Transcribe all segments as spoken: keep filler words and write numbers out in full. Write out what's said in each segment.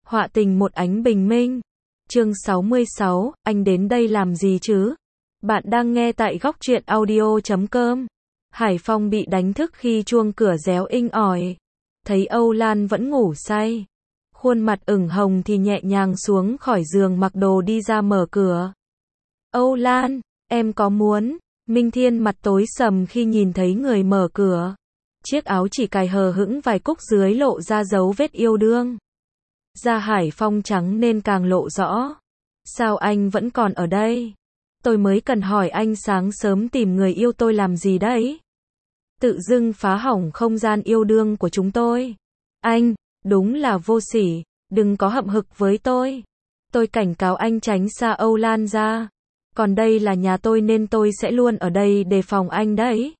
Họa tình một ánh bình minh. Chương sáu mươi sáu, anh đến đây làm gì chứ? Bạn đang nghe tại góc truyện audio chấm com. Hải Phong bị đánh thức khi chuông cửa réo inh ỏi. Thấy Âu Lan vẫn ngủ say. Khuôn mặt ửng hồng thì nhẹ nhàng xuống khỏi giường mặc đồ đi ra mở cửa. Âu Lan, em có muốn? Minh Thiên mặt tối sầm khi nhìn thấy người mở cửa. Chiếc áo chỉ cài hờ hững vài cúc dưới lộ ra dấu vết yêu đương. Da Hải Phong trắng nên càng lộ rõ. Sao anh vẫn còn ở đây? Tôi mới cần hỏi anh sáng sớm tìm người yêu tôi làm gì đấy? Tự dưng phá hỏng không gian yêu đương của chúng tôi. Anh, đúng là vô sỉ, đừng có hậm hực với tôi. Tôi cảnh cáo anh tránh xa Âu Lan ra. Còn đây là nhà tôi nên tôi sẽ luôn ở đây đề phòng anh đấy.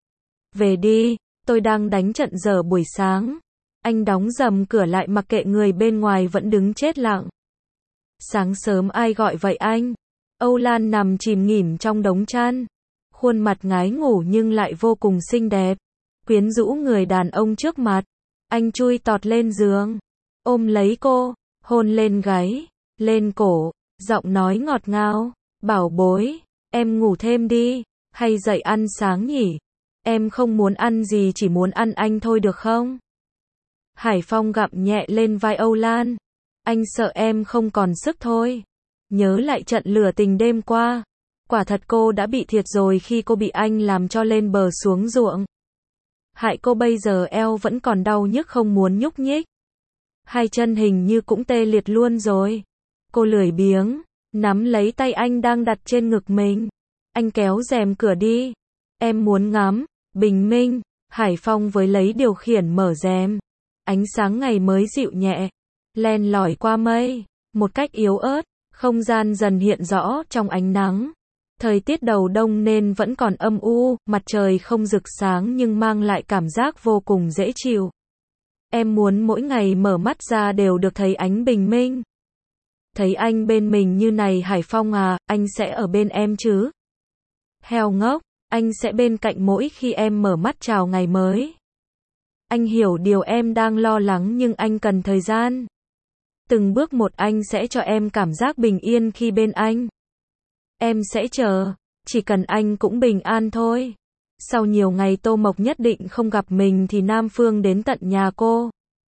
Về đi, tôi đang đánh trận giờ buổi sáng. Anh đóng rầm cửa lại mặc kệ người bên ngoài vẫn đứng chết lặng. Sáng sớm ai gọi vậy anh? Âu Lan nằm chìm nghỉm trong đống chăn. Khuôn mặt ngái ngủ nhưng lại vô cùng xinh đẹp. Quyến rũ người đàn ông trước mặt. Anh chui tọt lên giường. Ôm lấy cô, hôn lên gáy, lên cổ, giọng nói ngọt ngào. Bảo bối, em ngủ thêm đi, hay dậy ăn sáng nhỉ? Em không muốn ăn gì chỉ muốn ăn anh thôi được không? Hải Phong gặm nhẹ lên vai Âu Lan. Anh sợ em không còn sức thôi. Nhớ lại trận lửa tình đêm qua. Quả thật cô đã bị thiệt rồi khi cô bị anh làm cho lên bờ xuống ruộng. Hại cô bây giờ eo vẫn còn đau nhức không muốn nhúc nhích. Hai chân hình như cũng tê liệt luôn rồi. Cô lười biếng, nắm lấy tay anh đang đặt trên ngực mình. Anh kéo rèm cửa đi. Em muốn ngắm bình minh. Hải Phong với lấy điều khiển mở rèm. Ánh sáng ngày mới dịu nhẹ, len lỏi qua mây, một cách yếu ớt, không gian dần hiện rõ trong ánh nắng. Thời tiết đầu đông nên vẫn còn âm u, mặt trời không rực sáng nhưng mang lại cảm giác vô cùng dễ chịu. Em muốn mỗi ngày mở mắt ra đều được thấy ánh bình minh. Thấy anh bên mình như này Hải Phong à, anh sẽ ở bên em chứ? Heo ngốc, anh sẽ bên cạnh mỗi khi em mở mắt chào ngày mới. Anh hiểu điều em đang lo lắng nhưng anh cần thời gian. Từng bước một anh sẽ cho em cảm giác bình yên khi bên anh. Em sẽ chờ, chỉ cần anh cũng bình an thôi. Sau nhiều ngày Tô Mộc nhất định không gặp mình thì Nam Phương đến tận nhà cô.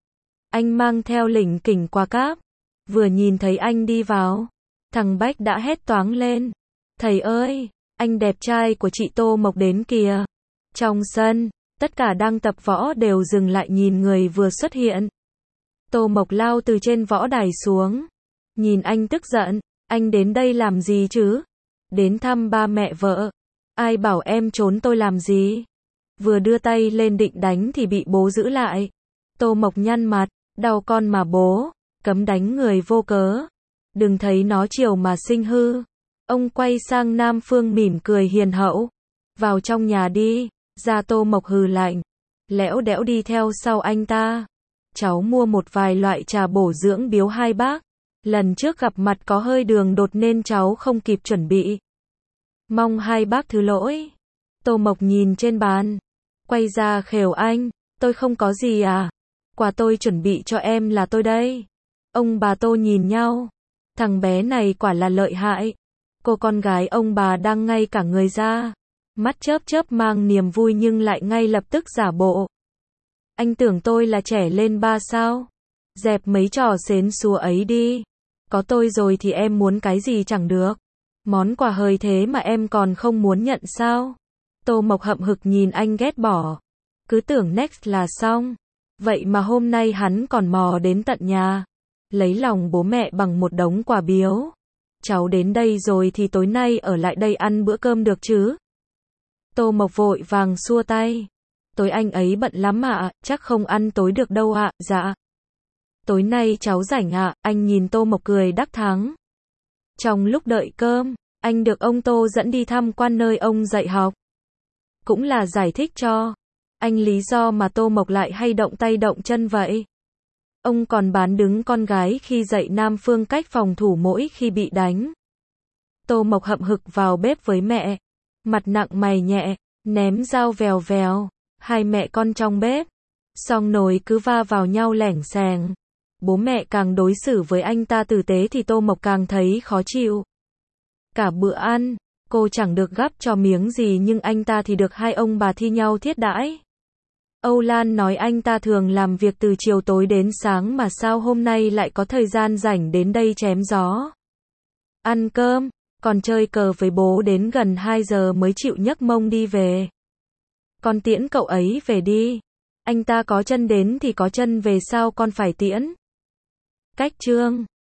Anh mang theo lỉnh kỉnh quà cáp. Vừa nhìn thấy anh đi vào, thằng Bách đã hét toáng lên. Thầy ơi, anh đẹp trai của chị Tô Mộc đến kìa. Trong sân, tất cả đang tập võ đều dừng lại nhìn người vừa xuất hiện. Tô Mộc lao từ trên võ đài xuống. Nhìn anh tức giận, anh đến đây làm gì chứ? Đến thăm ba mẹ vợ. Ai bảo em trốn tôi làm gì? Vừa đưa tay lên định đánh thì bị bố giữ lại. Tô Mộc nhăn mặt, đau con mà bố, cấm đánh người vô cớ. Đừng thấy nó chiều mà sinh hư. Ông quay sang Nam Phương mỉm cười hiền hậu. Vào trong nhà đi. Ra Tô Mộc hừ lạnh, lẽo đẽo đi theo sau anh ta. Cháu mua một vài loại trà bổ dưỡng biếu hai bác. Lần trước gặp mặt có hơi đường đột nên cháu không kịp chuẩn bị. Mong hai bác thứ lỗi. Tô Mộc nhìn trên bàn, quay ra khều anh, tôi không có gì à? Quà tôi chuẩn bị cho em là tôi đây. Ông bà Tô nhìn nhau. Thằng bé này quả là lợi hại. Cô con gái ông bà đang ngay cả người ra. Mắt chớp chớp mang niềm vui nhưng lại ngay lập tức giả bộ. Anh tưởng tôi là trẻ lên ba sao? Dẹp mấy trò xến xúa ấy đi. Có tôi rồi thì em muốn cái gì chẳng được. Món quà hời thế mà em còn không muốn nhận sao? Tô Mộc hậm hực nhìn anh ghét bỏ. Cứ tưởng next là xong. Vậy mà hôm nay hắn còn mò đến tận nhà. Lấy lòng bố mẹ bằng một đống quà biếu. Cháu đến đây rồi thì tối nay ở lại đây ăn bữa cơm được chứ? Tô Mộc vội vàng xua tay. Tối anh ấy bận lắm ạ, chắc không ăn tối được đâu ạ, dạ. Tối nay cháu rảnh ạ, anh nhìn Tô Mộc cười đắc thắng. Trong lúc đợi cơm, anh được ông Tô dẫn đi tham quan nơi ông dạy học. Cũng là giải thích cho anh lý do mà Tô Mộc lại hay động tay động chân vậy. Ông còn bán đứng con gái khi dạy Nam Phương cách phòng thủ mỗi khi bị đánh. Tô Mộc hậm hực vào bếp với mẹ. Mặt nặng mày nhẹ, ném dao vèo vèo. Hai mẹ con trong bếp. Xong nồi cứ va vào nhau lẻng xèng. bố mẹ càng đối xử với anh ta tử tế thì Tô Mộc càng thấy khó chịu. Cả bữa ăn, cô chẳng được gắp cho miếng gì nhưng anh ta thì được hai ông bà thi nhau thiết đãi. Âu Lan nói anh ta thường làm việc từ chiều tối đến sáng mà sao hôm nay lại có thời gian rảnh đến đây chém gió. Ăn cơm, còn chơi cờ với bố đến gần hai giờ mới chịu nhấc mông đi về. Con tiễn cậu ấy về đi. Anh ta có chân đến thì có chân về sao con phải tiễn. Cách chương